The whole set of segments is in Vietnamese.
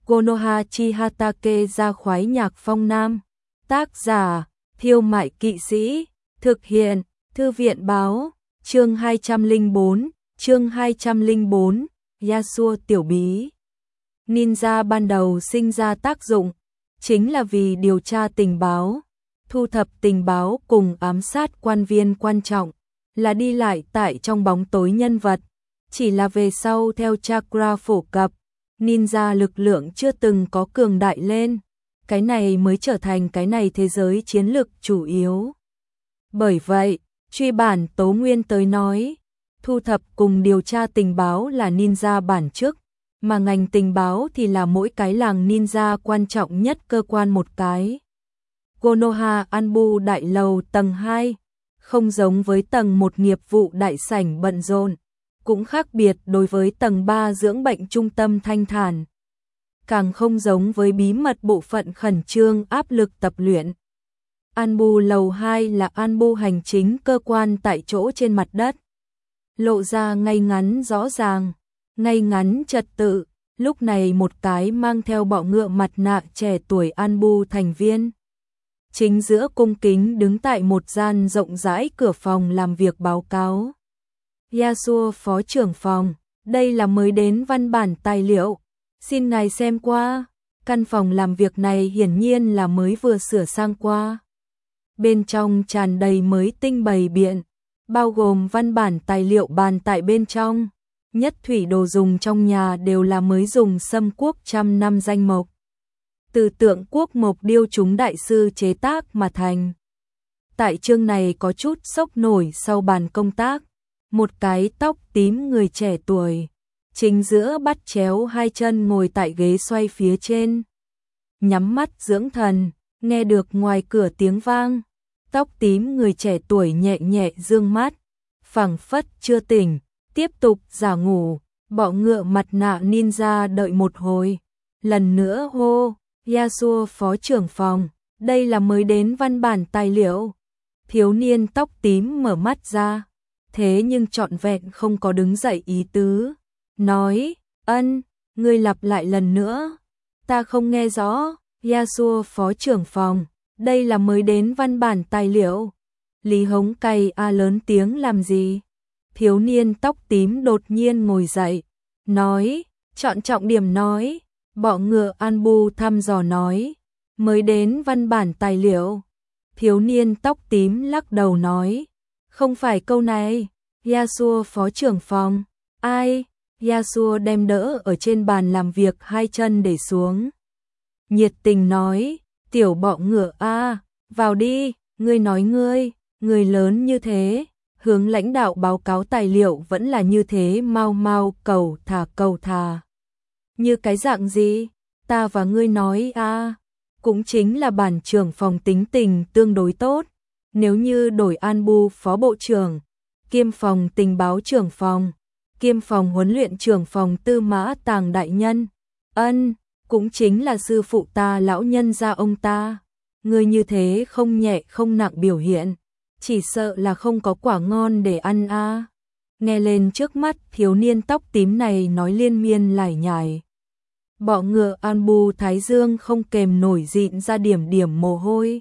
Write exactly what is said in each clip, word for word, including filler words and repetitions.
Konoha Chihatake ra khoái nhạc phong nam. Tác giả, Thiêu Mại Kỵ Sĩ. Thực hiện, Thư viện Báo. Chương hai trăm lẻ bốn, chương hai trăm lẻ bốn, Yasuo tiểu bí. Ninja ban đầu sinh ra tác dụng, chính là vì điều tra tình báo, thu thập tình báo cùng ám sát quan viên quan trọng, là đi lại tại trong bóng tối nhân vật. Chỉ là về sau theo chakra phổ cập, ninja lực lượng chưa từng có cường đại lên, cái này mới trở thành cái này thế giới chiến lực chủ yếu. Bởi vậy, truy bản Tố Nguyên tới nói, thu thập cùng điều tra tình báo là ninja bản chức, mà ngành tình báo thì là mỗi cái làng ninja quan trọng nhất cơ quan một cái. Konoha Anbu đại lầu tầng hai, không giống với tầng một nghiệp vụ đại sảnh bận rộn, cũng khác biệt đối với tầng ba dưỡng bệnh trung tâm thanh thản. Càng không giống với bí mật bộ phận khẩn trương áp lực tập luyện. Anbu lầu hai là Anbu hành chính cơ quan tại chỗ trên mặt đất. Lộ ra ngay ngắn rõ ràng, ngay ngắn trật tự, lúc này một cái mang theo bọ ngựa mặt nạ trẻ tuổi Anbu thành viên. Chính giữa cung kính đứng tại một gian rộng rãi cửa phòng làm việc báo cáo. Yasuo phó trưởng phòng, đây là mới đến văn bản tài liệu, xin ngài xem qua. Căn phòng làm việc này hiển nhiên là mới vừa sửa sang qua. Bên trong tràn đầy mới tinh bày biện, bao gồm văn bản tài liệu bàn tại bên trong. Nhất thủy đồ dùng trong nhà đều là mới dùng Sâm Quốc trăm năm danh mộc. Từ tượng quốc mộc điêu chúng đại sư chế tác mà thành. Tại chương này có chút sốc nổi sau bàn công tác. Một cái tóc tím người trẻ tuổi, chính giữa bắt chéo hai chân ngồi tại ghế xoay phía trên. Nhắm mắt dưỡng thần, nghe được ngoài cửa tiếng vang. Tóc tím người trẻ tuổi nhẹ nhẹ dương mắt, phảng phất chưa tỉnh, tiếp tục giả ngủ. Bọ ngựa mặt nạ ninja đợi một hồi, lần nữa hô, Yasuo phó trưởng phòng, đây là mới đến văn bản tài liệu. Thiếu niên tóc tím mở mắt ra, thế nhưng trọn vẹn không có đứng dậy ý tứ. Nói, ân, ngươi lặp lại lần nữa. Ta không nghe rõ. Yasuo phó trưởng phòng, đây là mới đến văn bản tài liệu. Lý Hống cay a lớn tiếng làm gì? Thiếu niên tóc tím đột nhiên ngồi dậy, nói, chọn trọng điểm nói. Bọ ngựa Anbu thăm dò nói, mới đến văn bản tài liệu. Thiếu niên tóc tím lắc đầu nói, không phải câu này. Yasuo phó trưởng phòng, ai? Yasuo đem đỡ ở trên bàn làm việc hai chân để xuống. Nhiệt tình nói, tiểu bọ ngựa a, vào đi, ngươi nói ngươi, người lớn như thế, hướng lãnh đạo báo cáo tài liệu vẫn là như thế mau mau cầu thả cầu thả. Như cái dạng gì? Ta và ngươi nói a, cũng chính là bản trưởng phòng tính tình tương đối tốt. Nếu như đổi Anbu phó bộ trưởng, kiêm phòng tình báo trưởng phòng, kiêm phòng huấn luyện trưởng phòng Tư Mã Tàng đại nhân, ân, cũng chính là sư phụ ta lão nhân gia ông ta. Ngươi như thế không nhẹ không nặng biểu hiện, chỉ sợ là không có quả ngon để ăn a. Nghe lên trước mắt thiếu niên tóc tím này nói liên miên lải nhải. Bọ ngựa Anbu thái dương không kềm nổi dịn ra điểm điểm mồ hôi.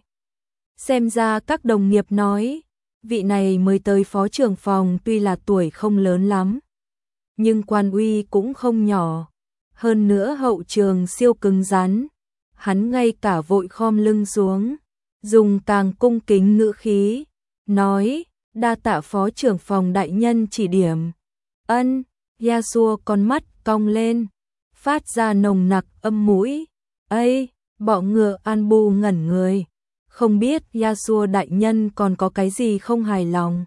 Xem ra các đồng nghiệp nói, vị này mới tới phó trưởng phòng tuy là tuổi không lớn lắm, nhưng quan uy cũng không nhỏ. Hơn nữa hậu trường siêu cứng rắn, hắn ngay cả vội khom lưng xuống, dùng càng cung kính ngữ khí, nói, đa tạ phó trưởng phòng đại nhân chỉ điểm. Ân, Yasuo con mắt cong lên, phát ra nồng nặc âm mũi. Ây, bọ ngựa Anbu ngẩn người, không biết Yasuo đại nhân còn có cái gì không hài lòng.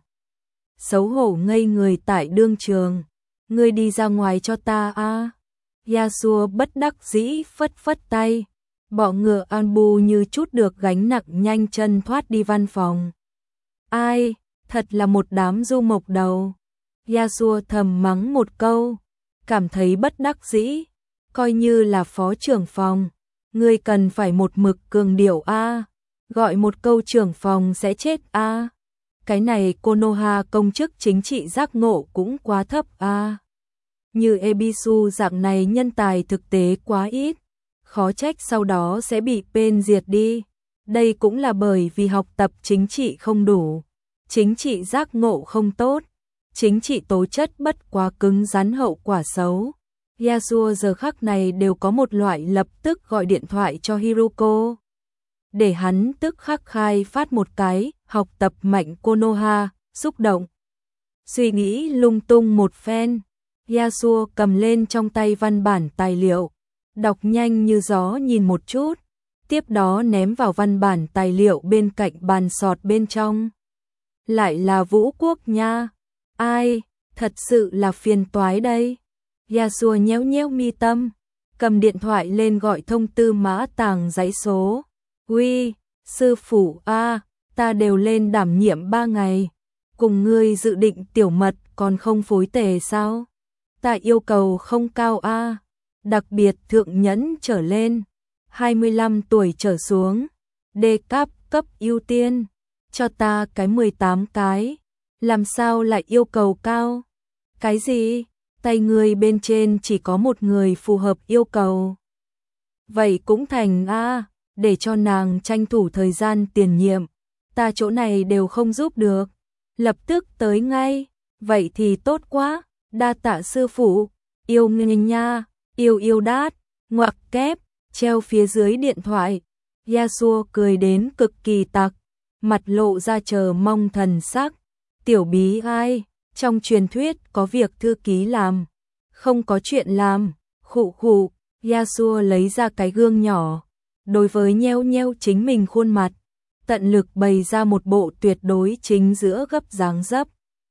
Xấu hổ ngây người tại đương trường, ngươi đi ra ngoài cho ta a. Yasuo bất đắc dĩ phất phất tay, bọ ngựa Anbu như chút được gánh nặng nhanh chân thoát đi văn phòng. Ai, thật là một đám du mộc đầu. Yasuo thầm mắng một câu, cảm thấy bất đắc dĩ, coi như là phó trưởng phòng, ngươi cần phải một mực cường điệu a, gọi một câu trưởng phòng sẽ chết a. Cái này Konoha công chức chính trị giác ngộ cũng quá thấp a. Như Ebisu dạng này nhân tài thực tế quá ít, khó trách sau đó sẽ bị bên diệt đi. Đây cũng là bởi vì học tập chính trị không đủ, chính trị giác ngộ không tốt, chính trị tố chất bất quá cứng rắn hậu quả xấu. Yasuo giờ khắc này đều có một loại lập tức gọi điện thoại cho Hiruko, để hắn tức khắc khai phát một cái học tập mạnh Konoha, xúc động. Suy nghĩ lung tung một phen, Yasuo cầm lên trong tay văn bản tài liệu, đọc nhanh như gió nhìn một chút, tiếp đó ném vào văn bản tài liệu bên cạnh bàn sọt bên trong. Lại là Vũ Quốc nha, ai, thật sự là phiền toái đây. Yasuo nhéo nhéo mi tâm, cầm điện thoại lên gọi thông tư mã tàng dãy số. Uy, sư phụ a, ta đều lên đảm nhiệm ba ngày, cùng ngươi dự định tiểu mật còn không phối tề sao? Ta yêu cầu không cao a, đặc biệt thượng nhẫn trở lên, hai mươi lăm tuổi trở xuống, đề cấp cấp ưu tiên, cho ta cái mười tám cái, làm sao lại yêu cầu cao? Cái gì? Tay người bên trên chỉ có một người phù hợp yêu cầu. Vậy cũng thành a, để cho nàng tranh thủ thời gian tiền nhiệm, ta chỗ này đều không giúp được, lập tức tới ngay. Vậy thì tốt quá, đa tạ sư phụ, yêu ngươi nha, yêu yêu đát, ngoặc kép, treo phía dưới điện thoại. Yasuo cười đến cực kỳ tặc, mặt lộ ra chờ mong thần sắc. Tiểu bí ai, trong truyền thuyết có việc thư ký làm, không có chuyện làm, khụ khụ. Yasuo lấy ra cái gương nhỏ, đối với nheo nheo chính mình khuôn mặt, tận lực bày ra một bộ tuyệt đối chính giữa gấp dáng dấp.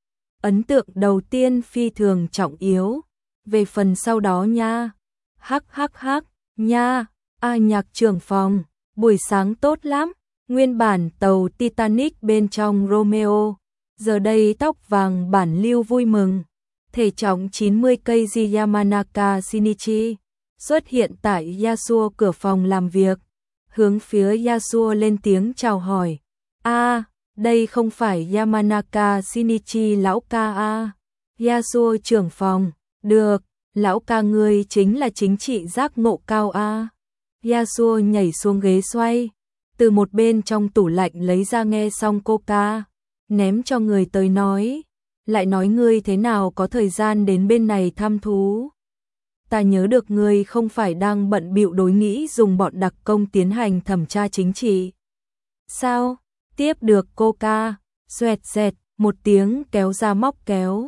Ấn tượng đầu tiên phi thường trọng yếu, về phần sau đó nha, hắc hắc hắc, nha, a nhạc trưởng phòng, buổi sáng tốt lắm, nguyên bản tàu Titanic bên trong Romeo, giờ đây tóc vàng bản lưu vui mừng, thể trọng chín mươi cây Yamanaka Shinichi, xuất hiện tại Yasuo cửa phòng làm việc, hướng phía Yasuo lên tiếng chào hỏi. A, đây không phải Yamanaka Shinichi lão ca a? Yasuo trưởng phòng, được, lão ca ngươi chính là chính trị giác ngộ cao a. Yasuo nhảy xuống ghế xoay, từ một bên trong tủ lạnh lấy ra nghe xong coca, ném cho người tới nói, lại nói ngươi thế nào có thời gian đến bên này thăm thú. Ta nhớ được ngươi không phải đang bận bịu đối nghĩ dùng bọn đặc công tiến hành thẩm tra chính trị. Sao? Tiếp được coca, xoẹt xẹt, một tiếng kéo ra móc kéo.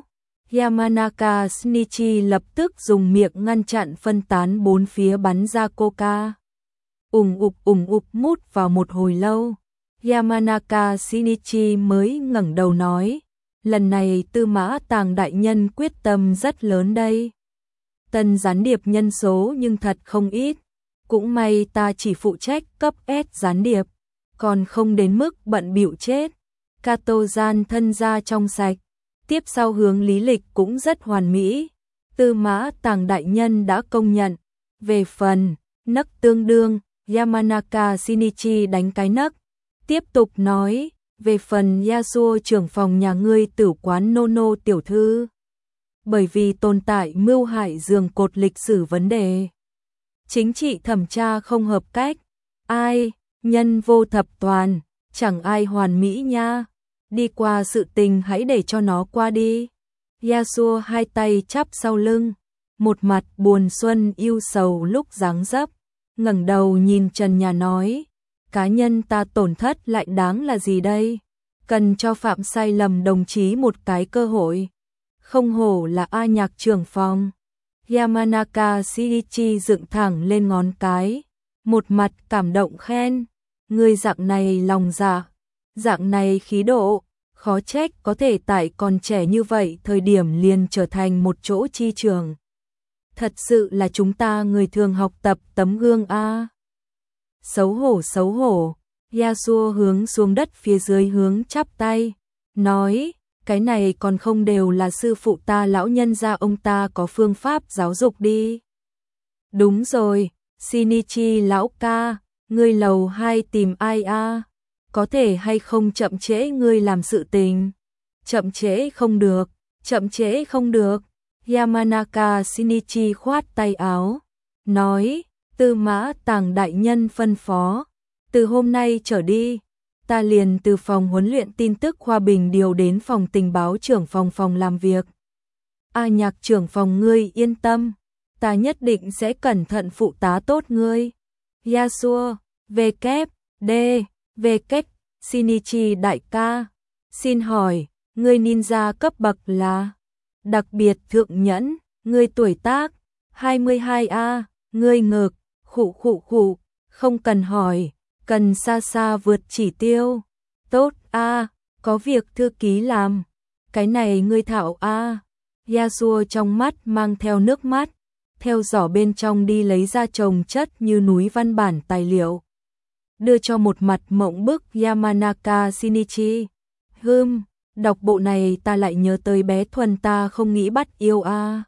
Yamanaka Shinichi lập tức dùng miệng ngăn chặn phân tán bốn phía bắn ra coca. Ùng ục ùng ục mút vào một hồi lâu. Yamanaka Shinichi mới ngẩng đầu nói, lần này Tư Mã Tàng đại nhân quyết tâm rất lớn đây. Tân gián điệp nhân số nhưng thật không ít, cũng may ta chỉ phụ trách cấp S gián điệp, còn không đến mức bận bịu chết. Kato gian thân ra trong sạch, tiếp sau hướng lý lịch cũng rất hoàn mỹ. Tư Mã Tàng đại nhân đã công nhận. Về phần nấc tương đương, Yamanaka Shinichi đánh cái nấc, tiếp tục nói, về phần Yasuo trưởng phòng nhà ngươi tử quán Nono tiểu thư, bởi vì tồn tại mưu hại giường cột lịch sử vấn đề, chính trị thẩm tra không hợp cách, ai, nhân vô thập toàn, chẳng ai hoàn mỹ nha, đi qua sự tình hãy để cho nó qua đi. Yasuo hai tay chắp sau lưng, một mặt buồn xuân yêu sầu lúc dáng dấp, ngẩng đầu nhìn trần nhà nói, cá nhân ta tổn thất lại đáng là gì đây, cần cho phạm sai lầm đồng chí một cái cơ hội. Không hổ là A nhạc trưởng phòng. Yamanaka Shinichi dựng thẳng lên ngón cái, một mặt cảm động khen, người dạng này lòng dạ, dạng này khí độ, khó trách có thể tại còn trẻ như vậy thời điểm liền trở thành một chỗ chi trường. Thật sự là chúng ta người thường học tập tấm gương a. Xấu hổ xấu hổ, Yasuo hướng xuống đất phía dưới hướng chắp tay, nói, cái này còn không đều là sư phụ ta lão nhân gia ông ta có phương pháp giáo dục đi. Đúng rồi, Shinichi lão ca, ngươi lầu hai tìm ai a? Có thể hay không chậm trễ ngươi làm sự tình? Chậm trễ không được, chậm trễ không được. Yamanaka Shinichi khoát tay áo, nói, Tư Mã Tàng đại nhân phân phó, từ hôm nay trở đi, ta liền từ phòng huấn luyện tin tức Khoa Bình điều đến phòng tình báo trưởng phòng phòng làm việc. A Nhạc trưởng phòng ngươi yên tâm, ta nhất định sẽ cẩn thận phụ tá tốt ngươi. Yasuo, về kép, D, về cách, Shinichi đại ca, xin hỏi, ngươi ninja cấp bậc là? Đặc biệt thượng nhẫn, ngươi tuổi tác, hai mươi hai A, ngươi ngực, khụ khụ khụ, không cần hỏi, cần xa xa vượt chỉ tiêu. Tốt A, có việc thư ký làm, cái này ngươi thạo A. Yasuo trong mắt mang theo nước mắt, theo giỏ bên trong đi lấy ra chồng chất như núi văn bản tài liệu. Đưa cho một mặt mộng bức Yamanaka Shinichi. Hừm, đọc bộ này ta lại nhớ tới bé Thuần ta không nghĩ bắt yêu a.